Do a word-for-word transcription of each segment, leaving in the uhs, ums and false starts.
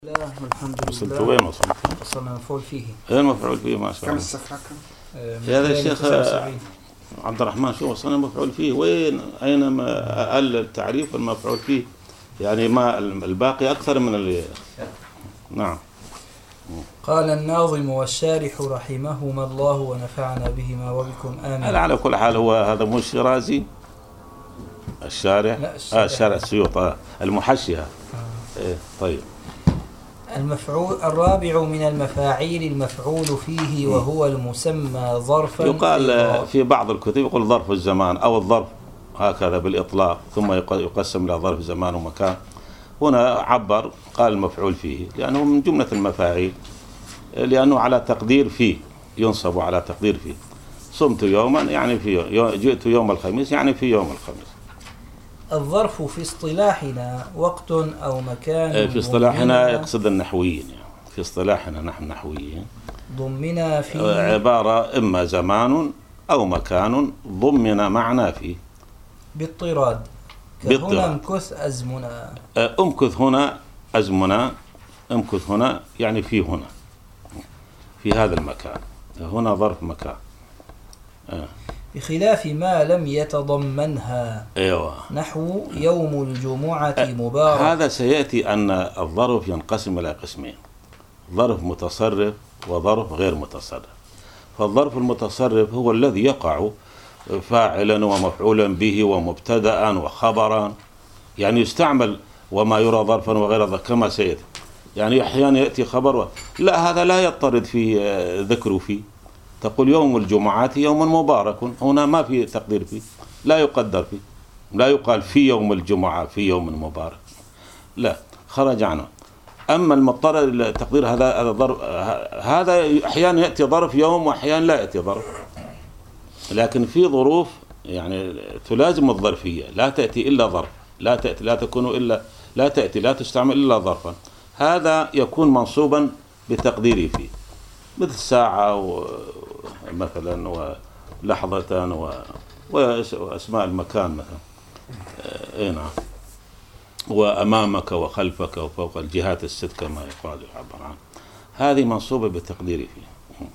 الله والحمد لله. وصلت وين وصلت؟ وصلنا مفعول فيه. ايه مفعول فيه ما شاء الله. كم الصفحة كم؟ هذا الشيخ عبد الرحمن شو وصلنا مفعول فيه وين أينما أقل التعريف المفعول فيه يعني ما الباقي أكثر من اللي نعم. قال الناظم والشارح رحمهما الله ونفعنا بهما وبكم آمين. هذا على كل حال هو هذا مو الشيرازي الشارح لا الشارح. آه الشارح السيوط المحشية آه. إيه طيب. المفعول الرابع من المفاعيل المفعول فيه وهو المسمى ظرفا. يقال في بعض الكتب يقول ظرف الزمان أو الظرف هكذا بالإطلاق ثم يقسم إلى ظرف زمان ومكان. هنا عبر قال المفعول فيه لأنه من جملة المفاعيل لأنه على تقدير فيه ينصب على تقدير فيه. صمت يوما يعني في يوم جئت يوم الخميس يعني في يوم الخميس. الظرف في اصطلاحنا وقت أو مكان. في اصطلاحنا يقصد النحويين يعني. في اصطلاحنا نحن نحويين ضمنا فيه عبارة إما زمان أو مكان ضمن معنى فيه باضطراد. كهنا امكث أزمنا. امكث هنا أزمنا امكث هنا يعني في هنا في هذا المكان. هنا ظرف مكان آه. بخلاف ما لم يتضمنها. أيوة. نحو يوم الجمعة مبارك. هذا سيأتي أن الظرف ينقسم إلى قسمين، ظرف متصرف وظرف غير متصرف. فالظرف المتصرف هو الذي يقع فاعلا ومفعولا به ومبتدأ وخبرا، يعني يستعمل وما يرى ظرفا وغير ظرف كما سيأتي. يعني أحيانا يأتي خبر و... لا هذا لا يضطرد في ذكره فيه. تقول يوم الجمعة يوم مبارك، هنا ما في تقدير فيه، لا يقدر فيه، لا يقال في يوم الجمعة في يوم مبارك، لا خرج عنه. أما المضطر التقدير هذا هذا ظرف، هذا أحيانا يأتي ظرف يوم وأحيانا لا يأتي ظرف، لكن في ظروف يعني تلازم الظرفية لا تأتي إلا ظرف، لا تأتي لا تكون إلا لا تأتي لا تستعمل إلا ظرفا. هذا يكون منصوبا بتقديره فيه مثل ساعة مثلا ولحظة و... وأسماء المكان مثلا اي نعم، وأمامك وخلفك وفوق الجهات الست كما يقال يعبر عنه. هذه منصوبة بتقدير فيه.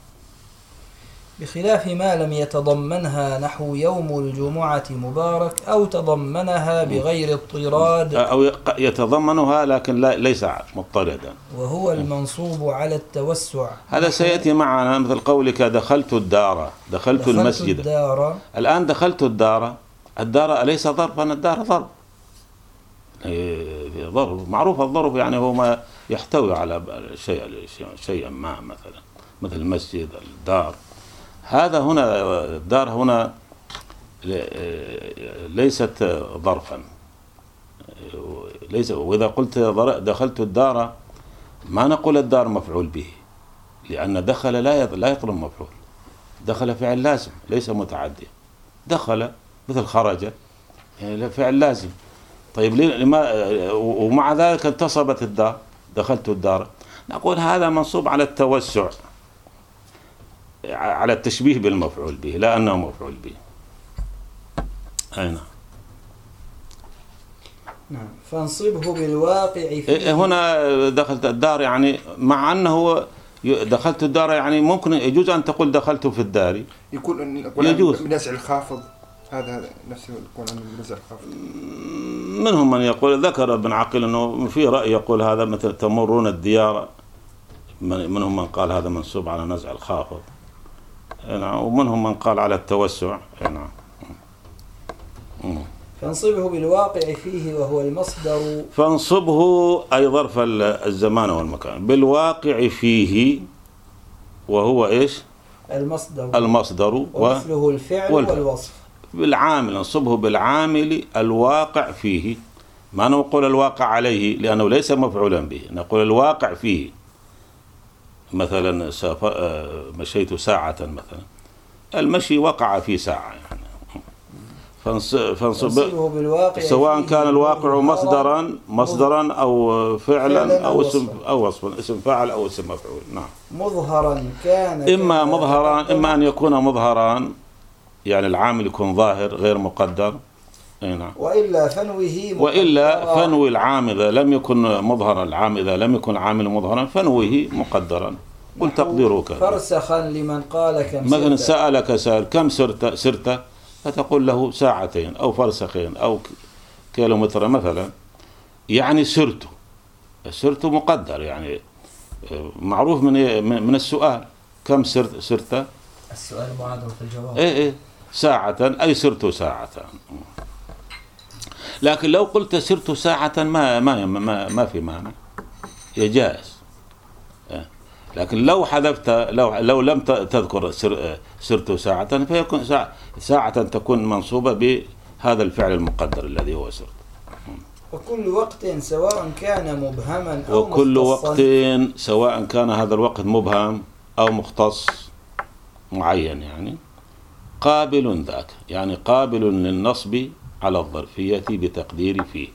بخلاف ما لم يتضمنها نحو يوم الجمعة مبارك أو تضمنها بغير اضطراد أو يتضمنها لكن لا ليس مضطردا، وهو المنصوب على التوسع. هذا سيأتي معنا مثل قولك دخلت الدار دخلت, دخلت المسجد. الدار. الآن دخلت الدار، الدار أليس ظرفا؟ الدار ظرف ظرف معروف. الظرف يعني هو ما يحتوي على شيء شيئا ما مثلا مثل المسجد الدار. هذا هنا الدار هنا ليست ظرفا ليس. وإذا قلت دخلت الدار ما نقول الدار مفعول به، لأن دخل لا لا يطلب مفعول. دخل فعل لازم ليس متعدي. دخل مثل خرج يعني فعل لازم. طيب لما ومع ذلك انتصبت الدار دخلت الدار، نقول هذا منصوب على التوسع على التشبيه بالمفعول به لا أنه مفعول به. أي نعم. نعم. فانصبه بالواقع فيه. هنا دخلت الدار يعني مع أنه دخلت الدار يعني ممكن يجوز أن تقول دخلت في الدار، يكون يجوز من نزع الخافض. هذا هذا نفسه يكون عن نزع الخافض. منهم من يقول ذكر ابن عقيل أنه في رأي يقول هذا مثل تمرون الديار، منهم من قال هذا منصوب على نزع الخافض نعم، ومنهم من قال على التوسع نعم. فانصبه بالواقع فيه وهو المصدر. فانصبه أي ظرف الزمان والمكان بالواقع فيه وهو إيش؟ المصدر المصدر ومثله الفعل والفعل. والوصف. بالعامل انصبه بالعامل الواقع فيه. ما نقول الواقع عليه لأنه ليس مفعولا به، نقول الواقع فيه. مثلا مشيت ساعة مثلا، المشي وقع في ساعة يعني. فانصبه بالواقع سواء كان الواقع مصدرا مصدرا أو فعلا أو اسم أو وصفا، اسم فاعل أو اسم مفعول. نعم. مظهرا كان إما مظهرا إما أن يكون مظهرا يعني العامل يكون ظاهر غير مقدر، أي نعم. وإلا فنوه وإلا مقدرا. فنوي العام إذا لم يكن مظهرا، العام إذا لم يكن عامل مظهرا فنويه مقدرا، قل تقديره كذا. فرسخا لمن قال كم مثلا سرت. سألك سائل كم سرت سرت فتقول له ساعتين أو فرسخين أو كيلومتر مثلا، يعني سرت سرت مقدر، يعني معروف من من السؤال كم سرت سرت السؤال معادل في الجواب. إيه إيه ساعة أي سرت ساعة. لكن لو قلت سرت ساعة ما ما ما, ما في مانع، جائز. لكن لو حذفت لو لو لم تذكر سر سرت ساعة فيكون ساعة, ساعة تكون منصوبة بهذا الفعل المقدر الذي هو سرت. وكل وقت سواء كان مبهما أو وكل مختصا. وقت سواء كان هذا الوقت مبهم أو مختص معين، يعني قابل ذاك، يعني قابل للنصب على الظرفية بتقدير فيه.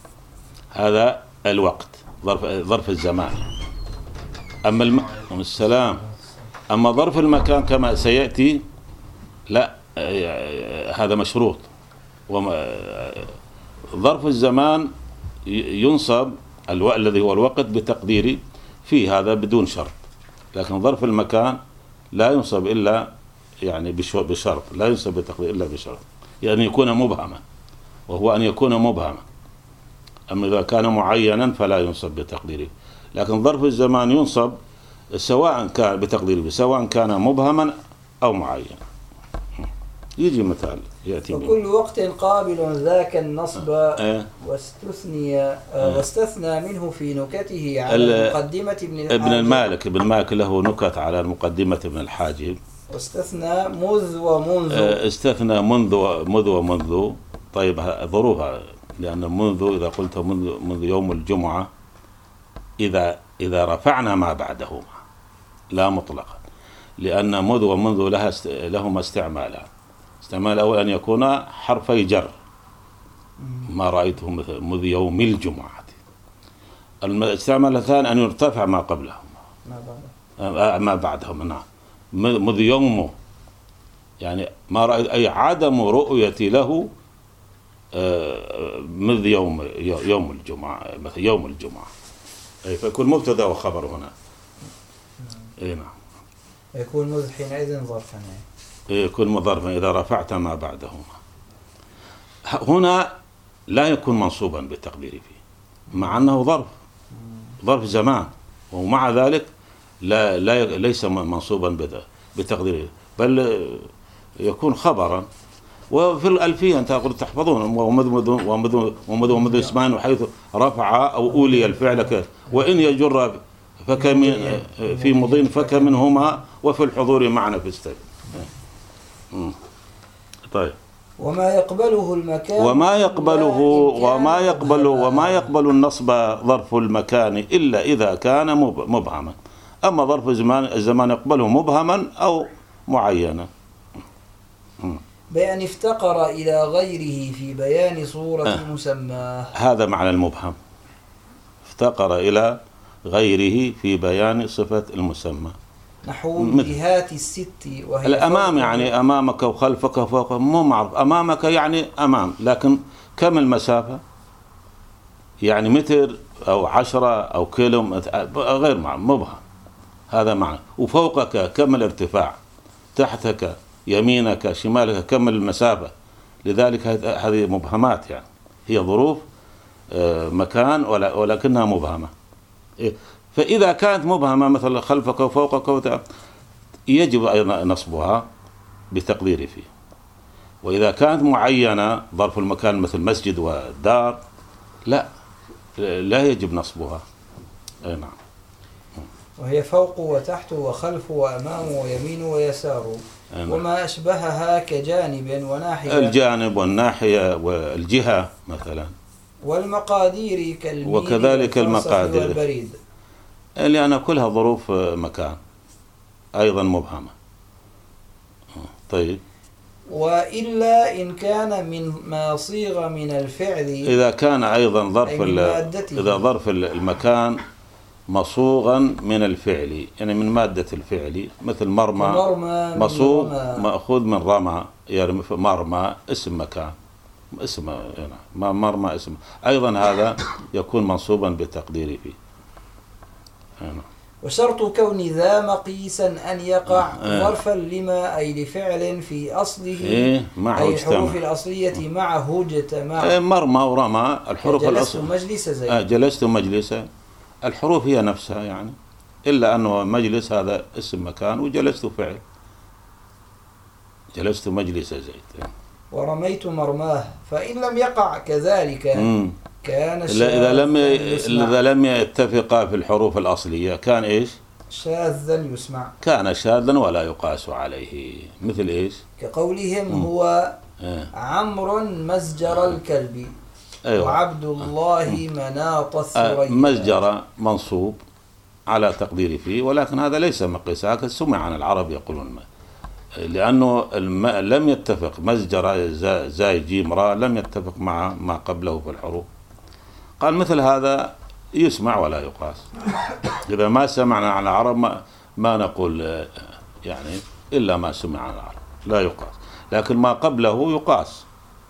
هذا الوقت ظرف ظرف الزمان. أما الم... السلام أما ظرف المكان كما سيأتي لا، هذا مشروط. وما... ظرف الزمان ينصب الو... الذي هو الوقت بتقدير فيه، هذا بدون شرط. لكن ظرف المكان لا ينصب إلا يعني بشرط، لا ينصب بتقدير إلا بشرط، يعني يكون مبهما، وهو أن يكون مبهما. أما إذا كان معينا فلا ينصب بتقديره. لكن ظرف الزمان ينصب سواء كان بتقديره سواء كان مبهما أو معينا. يجي مثال يأتي وكل وقت قابل ذاك النصب أه. واستثني أه. واستثنى منه في نكته على مقدمة ابن الحاجب. ابن المالك ابن مالك له نكت على مقدمة ابن الحاجب. واستثنى مذ ومنذ. أه استثنى منذ منذ ومنذ. طيب ظروفها، لأن منذ إذا قلت منذ, منذ يوم الجمعة إذا إذا رفعنا ما بعدهما لا مطلقا، لأن منذ ومنذ لها است... لهما استعمالان. استعمال الأول أن يكون حرفي جر، ما رأيته مثل منذ يوم الجمعة. الاستعمال الثاني أن يرتفع ما قبلهما ما, ما بعدهما. نعم منذ يومه، يعني ما رأيت أي عدم رؤيتي له منذ يوم يوم الجمعة، مثل يوم الجمعة، أي فيكون مبتدأ وخبر هنا. أي نعم. يكون مذ حينئذ ظرفا، يكون مظرفا إذا رفعت ما بعدهما. هنا لا يكون منصوبا بالتقدير فيه، مع أنه ظرف ظرف زمان، ومع ذلك لا, لا ليس منصوبا بتقديره، بل يكون خبرا. وفي الألفية أنت قلت تحفظون ومذ ومذ ومذ ومذ اسمان وحيث رفع أو أولي الفعل، وإن يجر فكم في مضين فكم منهما وفي الحضور معنا في السبب. طيب. وما يقبله المكان وما يقبله وما يقبل وما يقبل النصب ظرف المكان إلا إذا كان مبهما. أما ظرف الزمان الزمان يقبله مبهما أو معينا، بأن افتقر إلى غيره في بيان صورة آه. مسماه. هذا معنى المبهم، افتقر إلى غيره في بيان صفة المسمى. نحو الجهات الست وهي الأمام، يعني أمامك وخلفك وفوق، مو معروف. أمامك يعني أمام، لكن كم المسافة؟ يعني متر أو عشرة أو كيلو، غير مبهم، هذا معنى. وفوقك كم الارتفاع، تحتك يمينك شمالك كم المسافة. لذلك هذه مبهمات، يعني هي ظروف مكان ولكنها مبهمة. فإذا كانت مبهمة مثل خلفك وفوقك يجب أيضا نصبها بتقدير فيه. وإذا كانت معينة ظرف المكان مثل مسجد ودار لا لا يجب نصبها. أي نعم. وهي فوق وتحت وخلف وأمام ويمين ويسار. أنا. وما أشبهها كجانب وناحية، الجانب والناحية والجهة مثلا. والمقادير كالميل وكذلك المقادير والبريد، لأن كلها ظروف مكان أيضا مبهمة. طيب. وإلا إن كان من ما صيغ من الفعل، إذا كان أيضا ظرف إذا ظرف المكان مصوغا من الفعل، يعني من مادة الفعل، مثل مرمى, مرمى مصوغ مأخوذ من رمى، يعني مرمى اسم مكان اسم ما مرمى اسم أيضا هذا يكون منصوبا بتقدير فيه. هنا. وشرط كون ذا مقيسا أن يقع ظرفا لما أي لفعل في أصله إيه أي الحروف الأصلية معه اجتمع. إيه مرمى ورمى الحروف الأصلية. جلست مجلس زيد. آه جلست مجلسا، الحروف هي نفسها يعني، إلا أنه مجلس هذا اسم مكان وجلست فعل. جلست مجلس زيد. ورميت مرماه، فإن لم يقع كذلك مم. كان إذا لم إذا لم يتفقا في الحروف الأصلية كان إيش؟ شاذا يسمع. كان شاذا ولا يقاس عليه. مثل إيش؟ كقولهم مم. هو آه. عمرو مزجر الكلب. أيوة. وعبد الله مناط الثريا. آه مزجر منصوب على تقدير فيه، ولكن هذا ليس مقيس، هكذا سمع عن العرب يقولون ما. لأنه لم يتفق مزجر زاي جيم راء لم يتفق مع ما قبله في الحروف. قال مثل هذا يسمع ولا يقاس. إذا ما سمعنا عن العرب ما, ما نقول يعني إلا ما سمع عن العرب لا يقاس، لكن ما قبله يقاس.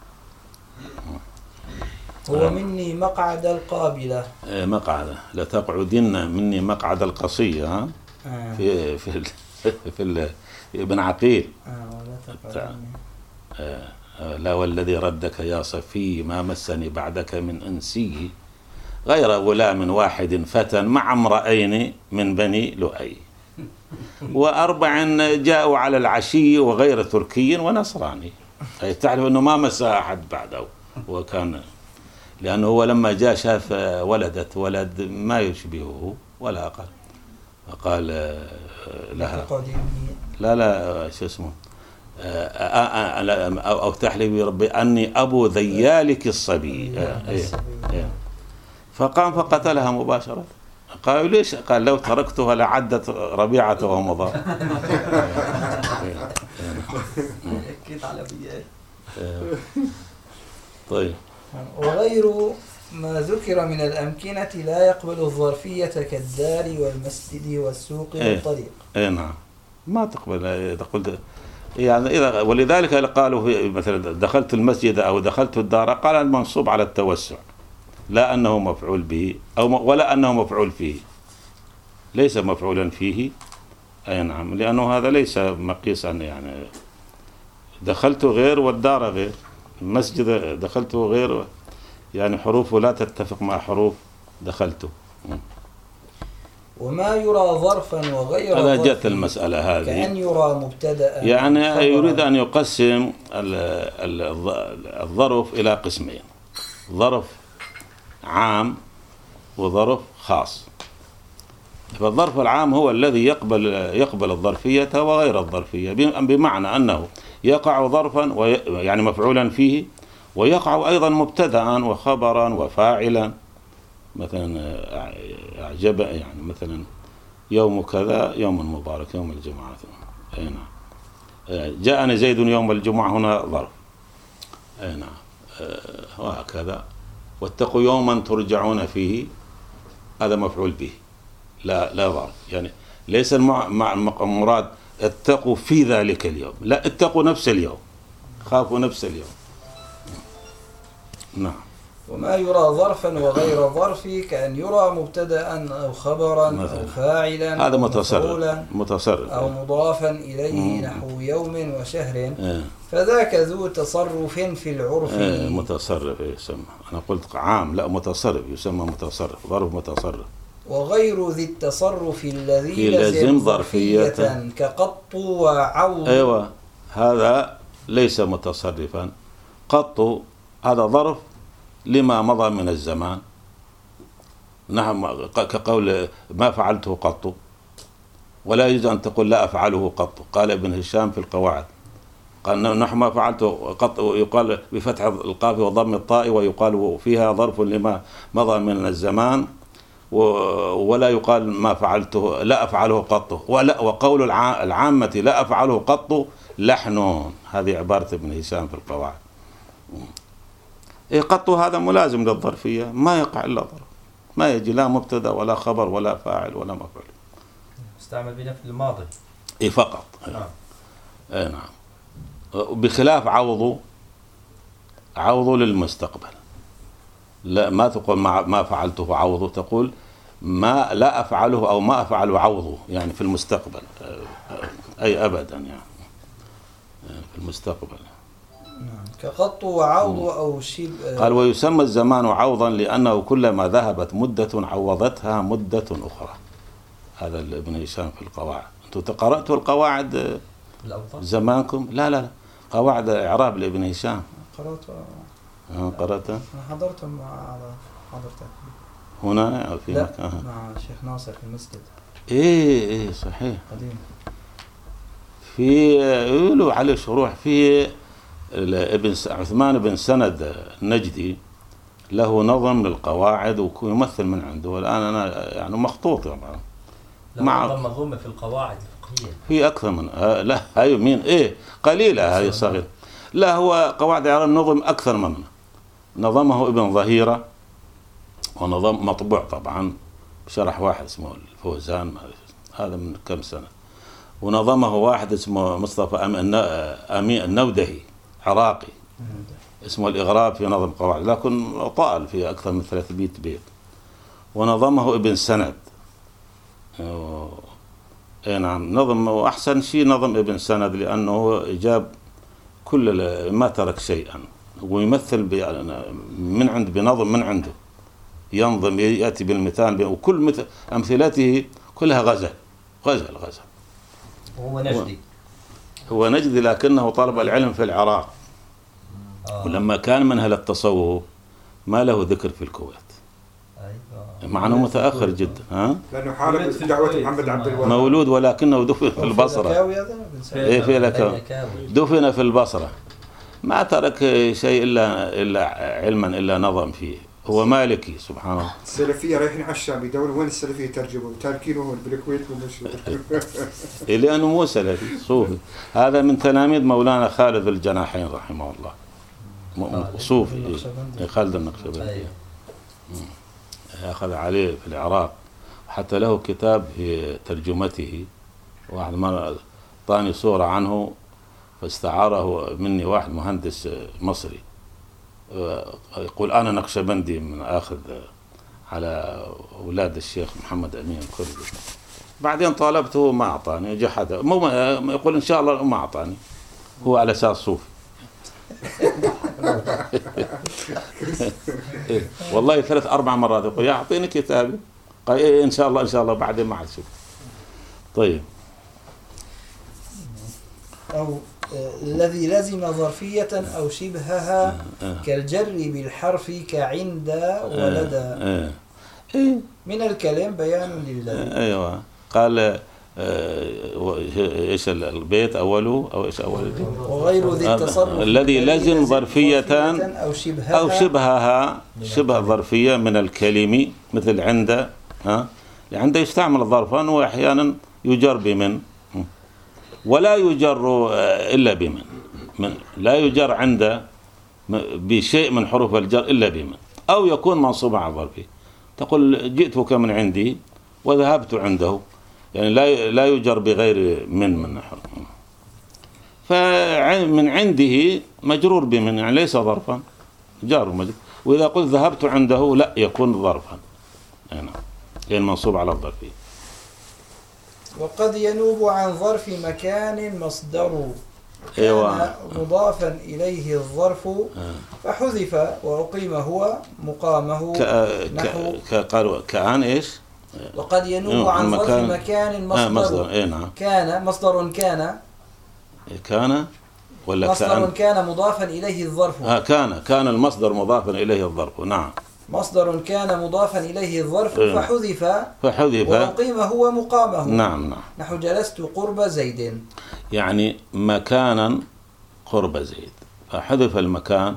هو مني مقعد القابلة. مقعد لتقعدن مني مقعد القصية. ها آه. في في في ال ابن عقيل. آه آه لا والذي ردك يا صفي ما مسني بعدك من أنسي غير غلام واحد فتى مع امرأين من بني لؤي وأربع جاءوا على العشي وغير تركي ونصراني. أي تعرف أنه ما مس أحد بعده، وكان لأنه هو لما جاء شاف ولدت ولد ما يشبهه ولا أقل، فقال لها لا لا شو اسمه أو تحلفي ربي أني أبو ذيالك الصبي. فقام فقتلها مباشرة. قالوا ليش؟ قال لو تركتها لعدت ربيعة ومضى. طيب. وغير ما ذكر من الأمكنة لا يقبل الظرفية كالدار والمسجد والسوق والطريق. اي نعم ما تقبل. تقول يعني إذا ولذلك قالوا في مثلا دخلت المسجد أو دخلت الدار قال المنصوب على التوسع، لا أنه مفعول به أو ولا أنه مفعول فيه، ليس مفعولا فيه. أي نعم لأنه هذا ليس مقيسا، يعني دخلت غير والدار غير، المسجد دخلته غير، يعني حروفه لا تتفق مع حروف دخلته. وما يرى ظرفا وغير هذا ظرف جت المسألة هذه كأن يرى مبتدأ، يعني يريد أن يقسم الظرف إلى قسمين، ظرف عام وظرف خاص. فالظرف العام هو الذي يقبل يقبل الظرفية وغير الظرفية، بمعنى أنه يقع ظرفا يعني مفعولا فيه، ويقع أيضا مبتدأ وخبرا وفاعلا. مثلا أعجب يعني مثلا يوم كذا يوم مبارك يوم الجمعة. أي نعم. جاءني زيد يوم الجمعة هنا ظرف. أي نعم. وهكذا. واتقوا يوما ترجعون فيه هذا مفعول به لا لا ظرف، يعني ليس المراد اتقوا في ذلك اليوم، لا اتقوا نفس اليوم، خافوا نفس اليوم. نعم. وما يرى ظرفا وغير ظرف كأن يرى مبتدأ أو خبرا مثلا. أو فاعلا هذا متصرف متصرف أو مضافا إليه مم. نحو يوم وشهر اه. فذاك ذو تصرف في العرف. اه متصرف يسمى، أنا قلت عام لا متصرف يسمى متصرف، ظرف متصرف. وغير ذي التصرف الذي لزم ظرفية كقط وعوض. أيوة هذا ليس متصرفا. قط هذا ظرف لما مضى من الزمان، نعم كقول ما فعلته قط، ولا يجوز أن تقول لا أفعله قط. قال ابن هشام في القواعد قال نحن ما فعلته قط، يقال بفتح القاف وضم الطاء، ويقال فيها ظرف لما مضى من الزمان، ولا يقال ما فعلته لا أفعله قط. ولا وقول العامة لا أفعله قط لحن. هذه عبارة ابن هشام في القواعد. إيه قط هذا ملازم للظرفية، ما يقع إلا ظرف، ما يجي لا مبتدا ولا خبر ولا فاعل ولا مفعول. استعمل بنفس الماضي. إيه فقط. نعم. إيه نعم. بخلاف عوض، عوض للمستقبل. لا ما تقول ما, ما فعلته عوضه، تقول ما لا أفعله أو ما أفعل عوضه، يعني في المستقبل، أي أبدا يعني في المستقبل. نعم. كقط وعوض أو شبه. قال ويسمى الزمان عوضا لأنه كلما ذهبت مدة عوضتها مدة أخرى. هذا ابن هشام في القواعد. أنتم قرأتوا القواعد زمانكم؟ لا لا لا قواعد إعراب لابن هشام. قرأتها. آه قرأتها. حضرت مع حضرتها. هنا أو في لا مكان؟ مع الشيخ ناصر في المسجد. إيه إيه صحيح. قديم. في يقولوا عليه شروح في ابن عثمان بن سند النجدي له نظم للقواعد ويمثل من عنده، والآن أنا يعني مخطوط طبعا. مع منظومة في القواعد الفقهية. في أكثر من آه لا هاي مين إيه قليلة هذه صغيرة. لا هو قواعد إعراب النظم أكثر منه. نظمه ابن ظهيرة ونظم مطبوع طبعا بشرح واحد اسمه الفوزان، هذا من كم سنة. ونظمه واحد اسمه مصطفى أمين النودهي عراقي اسمه الإغراب في نظم قواعد، لكن طال في أكثر من ثلاثمائة بيت. ونظمه ابن سند. اي نعم نظم، وأحسن شيء نظم ابن سند لأنه جاب كل ما ترك شيئا ويمثل من عند بنظم من عنده، ينظم يأتي بالمثال، وكل مثل أمثلته كلها غزل غزل غزل. وهو نجدي. هو نجدي لكنه طلب العلم في العراق. آه. ولما كان من أهل التصوف ما له ذكر في الكويت. أيوة. مع أنه متأخر جدا. ها؟ لأنه حارب دعوة محمد عبد الوهاب. مولود ولكنه دفن في البصرة. إيه في لك دفن في البصرة. ما ترك شيء إلا إلا علما إلا نظم فيه. هو مالكي سبحان الله. السلفية رايحين على الشام يدوروا وين السلفية ترجموا تاركينه هون بالكويت ومشوا. لأنه مو سلفي صوفي. هذا من تلاميذ مولانا خالد الجناحين رحمه الله. صوفي خالد النقشبندي. أخذ عليه في العراق، حتى له كتاب في ترجمته. واحد مرة طاني صورة عنه فاستعاره مني واحد مهندس مصري يقول أنا نقشبندي من آخذ على أولاد الشيخ محمد أمين الكردي. بعدين طالبته ما أعطاني، جحد مو يقول إن شاء الله ما أعطاني، هو على أساس صوفي. والله ثلاث أربع مرات يقول يعطيني كتابي، قال إيه إن شاء الله إن شاء الله بعدين ما عاد شوف. طيب. أو الذي لزم ظرفية أو شبهها كالجر بالحرف كعند ولدى من الكلام بيان للذي. أيوة قال ايش البيت اوله او ايش اوله وغير ذي التصرف الذي لزم ظرفية أو شبهها أو شبهها شبه ظرفية من الكلمة مثل عند. ها عند يستعمل ظرفا وأحيانا يجر بمن ولا يجر إلا بمن. من لا يجر عند بشيء من حروف الجر إلا بمن، أو يكون منصوبا على ظرفه. تقول جئتك من عندي وذهبت عنده، يعني لا لا يجر بغير من من حرف. فمن عنده مجرور بمن، يعني ليس ظرفا، جار ومجرور. وإذا قلت ذهبت عنده لا يكون ظرفا، يعني يعني منصوب على الظرفية. وقد ينوب عن ظرف مكان مصدر كان أيوة. مضافا إليه الظرف فحذف وأقيم هو مقامه. نحو قالوا كأن إيش؟ وقد ينوب عن ظرف مكان مصدر, آه مصدر. إيه نعم. كان مصدر كان كان ولا مصدر كان, كان مضافا إليه الظرف. آه كان كان المصدر مضافا إليه الظرف. نعم. مصدر كان مضافا إليه الظرف إيه. فحذف فحذف وأقيم هو مقامه. نعم نعم. نحو جلست قرب زيد، يعني مكانا قرب زيد فحذف المكان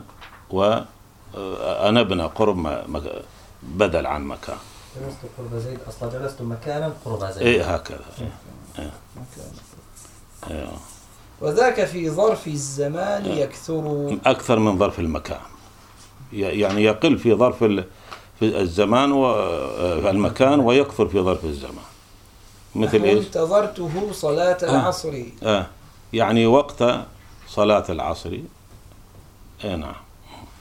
وأنبنا قرب بدل عن مكان. جلست قرب زيد أصلا جلست مكانا قرب زيد. إيه هكذا. إيه. إيه. إيه. وذاك في ظرف الزمان يكثر أكثر من ظرف المكان، يعني يقل في ظرف في الزمان والمكان ويكثر في ظرف الزمان. مثل إيش؟ انتظرته صلاة العصر. آه. آه. يعني وقت صلاة العصر. إيه نعم.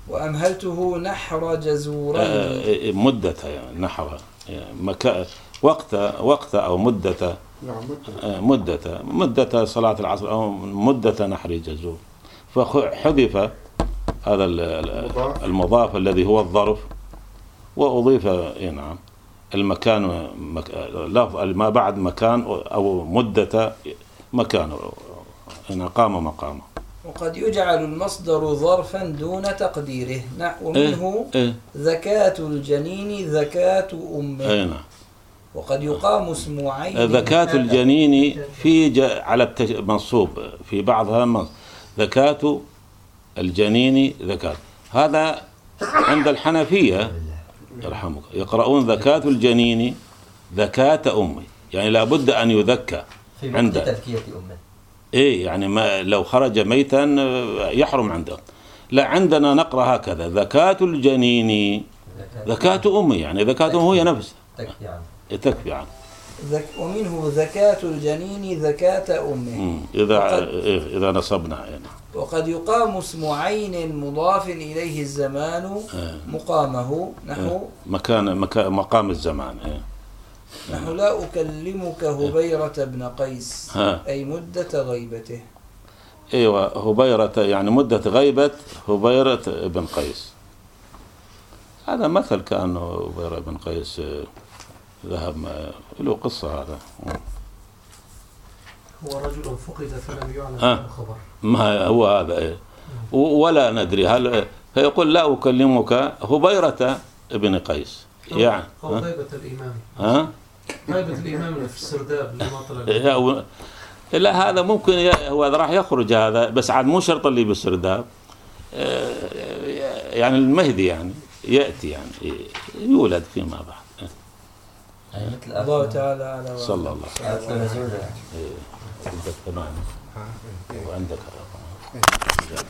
وأمهلته نحر جزورين. مدة يعني نحر مكان وقت وقت أو مدة مدة مدة صلاة العصر أو مدة نحر جزور، فحذف هذا المضاف الذي هو الظرف وأضيف نعم المكان لفظ ما بعد مكان أو مدة مكان إن قام مقامه. وقد يجعل المصدر ظرفا دون تقديره، ومنه زكاة الجنين زكاة أمه. وقد يقام اسم عين زكاة الجنين في على المنصوب في بعضها منصوب زكاة الجنين زكاة، هذا عند الحنفية يرحمك يقرؤون زكاة الجنين زكاة أمه، يعني لابد أن يذكى عند تذكية أمه. إيه يعني ما لو خرج ميتا يحرم عنده. لا عندنا نقرأ هكذا زكاة الجنين زكاة أمه، يعني زكاة أمه هي نفسها تكفي عنه تكفي عنه. ومنه زكاة الجنين زكاة أمه إذا إذا نصبنا يعني. وقد يقام اسم عين مضاف إليه الزمان مقامه نحو مكان مكان مقام الزمان. نحو لا أكلمك هبيرة بن قيس أي مدة غيبته. أيوة هبيرة يعني مدة غيبة هبيرة بن قيس. هذا مثل كأنه هبيرة بن قيس ذهب له قصة. هذا هو رجل فقد فلم يعلم الخبر، ما هو هذا إيه؟ ولا ندري هل فيقول لا أكلمك هبيرة بن قيس يعني أو غيبة الإمام. ها غيبة الإمام في السرداب اللي ما طلع. لا هذا ممكن هو راح يخرج هذا، بس عاد مو شرط اللي بالسرداب يعني المهدي يعني يأتي يعني يولد فيما بعد. الله تعالى على صلى الله عليه وسلم. عندك تمام وعندك